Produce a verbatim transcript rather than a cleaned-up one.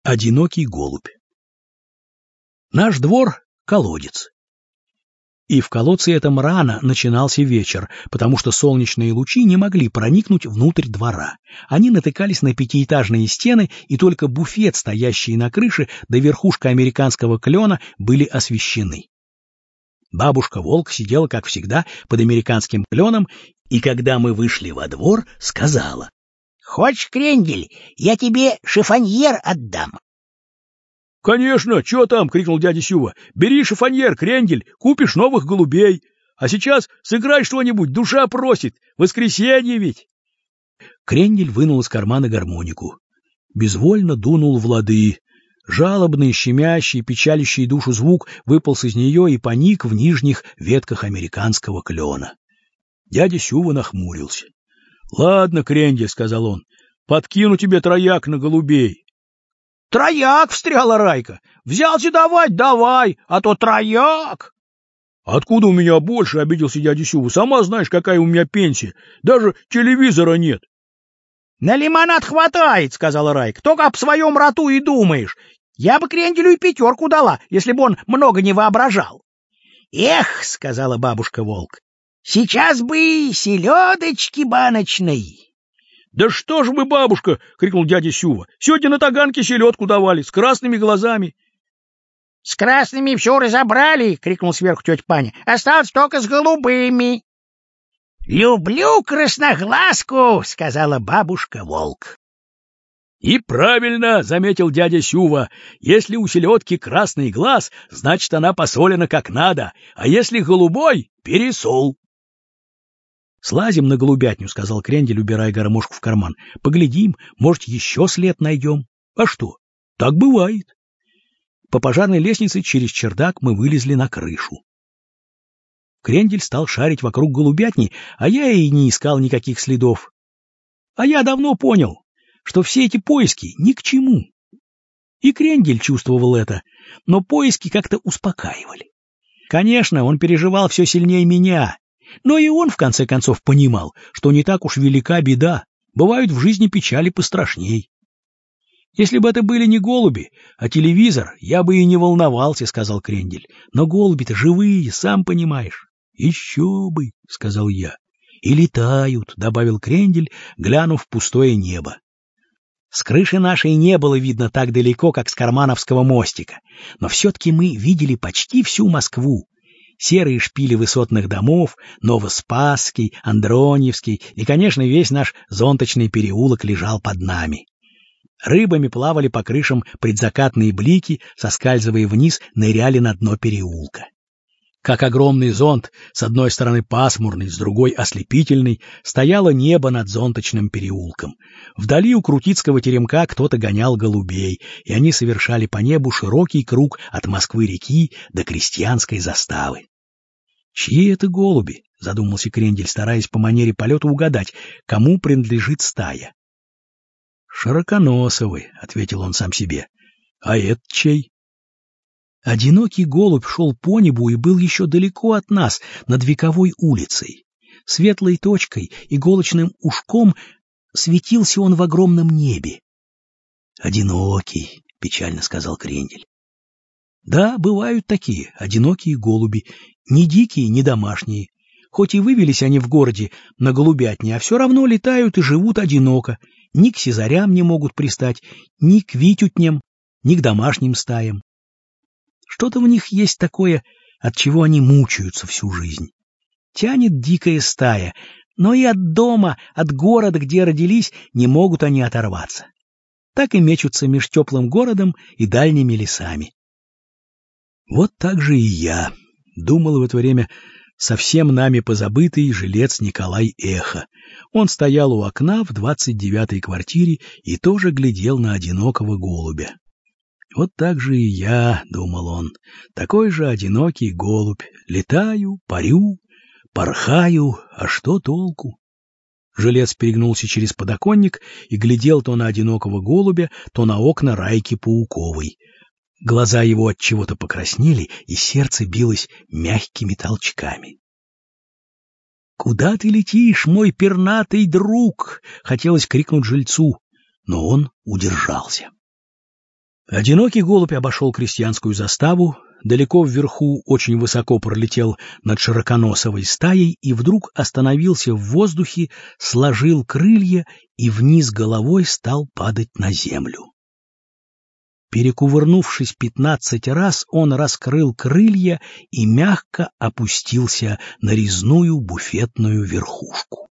Одинокий голубь. Наш двор — колодец. И в колодце этом рано начинался вечер, потому что солнечные лучи не могли проникнуть внутрь двора. Они натыкались на пятиэтажные стены, и только буфет, стоящий на крыше, да верхушка американского клена были освещены. Бабушка-волк сидела, как всегда, под американским кленом, и когда мы вышли во двор, сказала: «Хочешь крендель? Я тебе шифоньер отдам». «Конечно, чё там?» — крикнул дядя Сюва. «Бери шифоньер, крендель, купишь новых голубей. А сейчас сыграй что-нибудь, душа просит. Воскресенье ведь!» Крендель вынул из кармана гармонику. Безвольно дунул в лады. Жалобный, щемящий, печалящий душу звук выполз из нее и поник в нижних ветках американского клена. Дядя Сюва нахмурился. — Ладно, крендель, — сказал он, — подкину тебе трояк на голубей. — Трояк, — встряла Райка. — Взялся давать, давай, а то трояк. — Откуда у меня больше, — обиделся дядя Сюва. — Сама знаешь, какая у меня пенсия. Даже телевизора нет. — На лимонад хватает, — сказала Райка. — Только об своем роту и думаешь. Я бы кренделю и пятерку дала, если бы он много не воображал. — Эх, — сказала бабушка-волк, — сейчас бы селедочки баночной. — Да что ж вы, бабушка, — крикнул дядя Сюва, — сегодня на Таганке селедку давали, с красными глазами. — С красными все разобрали, — крикнул сверху тетя Паня, — осталось только с голубыми. — Люблю красноглазку, — сказала бабушка-волк. — И правильно, — заметил дядя Сюва, — если у селедки красный глаз, значит, она посолена как надо, а если голубой — пересол. — Слазим на голубятню, — сказал крендель, убирая гармошку в карман. — Поглядим, может, еще след найдем. А что? Так бывает. По пожарной лестнице через чердак мы вылезли на крышу. Крендель стал шарить вокруг голубятни, а я и не искал никаких следов. А я давно понял, что все эти поиски ни к чему. И крендель чувствовал это, но поиски как-то успокаивали. Конечно, он переживал все сильнее меня, но и он, в конце концов, понимал, что не так уж велика беда, бывают в жизни печали пострашней. «Если бы это были не голуби, а телевизор, я бы и не волновался», — сказал крендель. «Но голуби-то живые, сам понимаешь». «Еще бы», — сказал я. «И летают», — добавил крендель, глянув в пустое небо. С крыши нашей не было видно так далеко, как с Кармановского мостика, но все-таки мы видели почти всю Москву. Серые шпили высотных домов, Новоспасский, Андроньевский и, конечно, весь наш зонточный переулок лежал под нами. Рыбами плавали по крышам предзакатные блики, соскальзывая вниз, ныряли на дно переулка. Как огромный зонт, с одной стороны пасмурный, с другой ослепительный, стояло небо над зонточным переулком. Вдали у Крутицкого теремка кто-то гонял голубей, и они совершали по небу широкий круг от Москвы-реки до крестьянской заставы. — Чьи это голуби? — задумался крендель, стараясь по манере полета угадать, кому принадлежит стая. — Широконосовы, — ответил он сам себе. — А это чей? Одинокий голубь шел по небу и был еще далеко от нас, над Вековой улицей. Светлой точкой, иголочным ушком светился он в огромном небе. — Одинокий, — печально сказал крендель. Да, бывают такие, одинокие голуби, не дикие, не домашние. Хоть и вывелись они в городе на голубятне, а все равно летают и живут одиноко. Ни к сизарям не могут пристать, ни к витютням, ни к домашним стаям. Что-то в них есть такое, от чего они мучаются всю жизнь. Тянет дикая стая, но и от дома, от города, где родились, не могут они оторваться. Так и мечутся меж теплым городом и дальними лесами. Вот так же и я, думал в это время совсем нами позабытый жилец Николай Эхо. Он стоял у окна в двадцать девятой квартире и тоже глядел на одинокого голубя. Вот так же и я, думал он, такой же одинокий голубь. Летаю, парю, порхаю, а что толку? Жилец перегнулся через подоконник и глядел то на одинокого голубя, то на окна Райки Пауковой. Глаза его от чего-то покраснели, и сердце билось мягкими толчками. «Куда ты летишь, мой пернатый друг?» — хотелось крикнуть жильцу, но он удержался. Одинокий голубь обошел крестьянскую заставу, далеко вверху, очень высоко пролетел над широконосовой стаей и вдруг остановился в воздухе, сложил крылья и вниз головой стал падать на землю. Перекувырнувшись пятнадцать раз, он раскрыл крылья и мягко опустился на резную буфетную верхушку.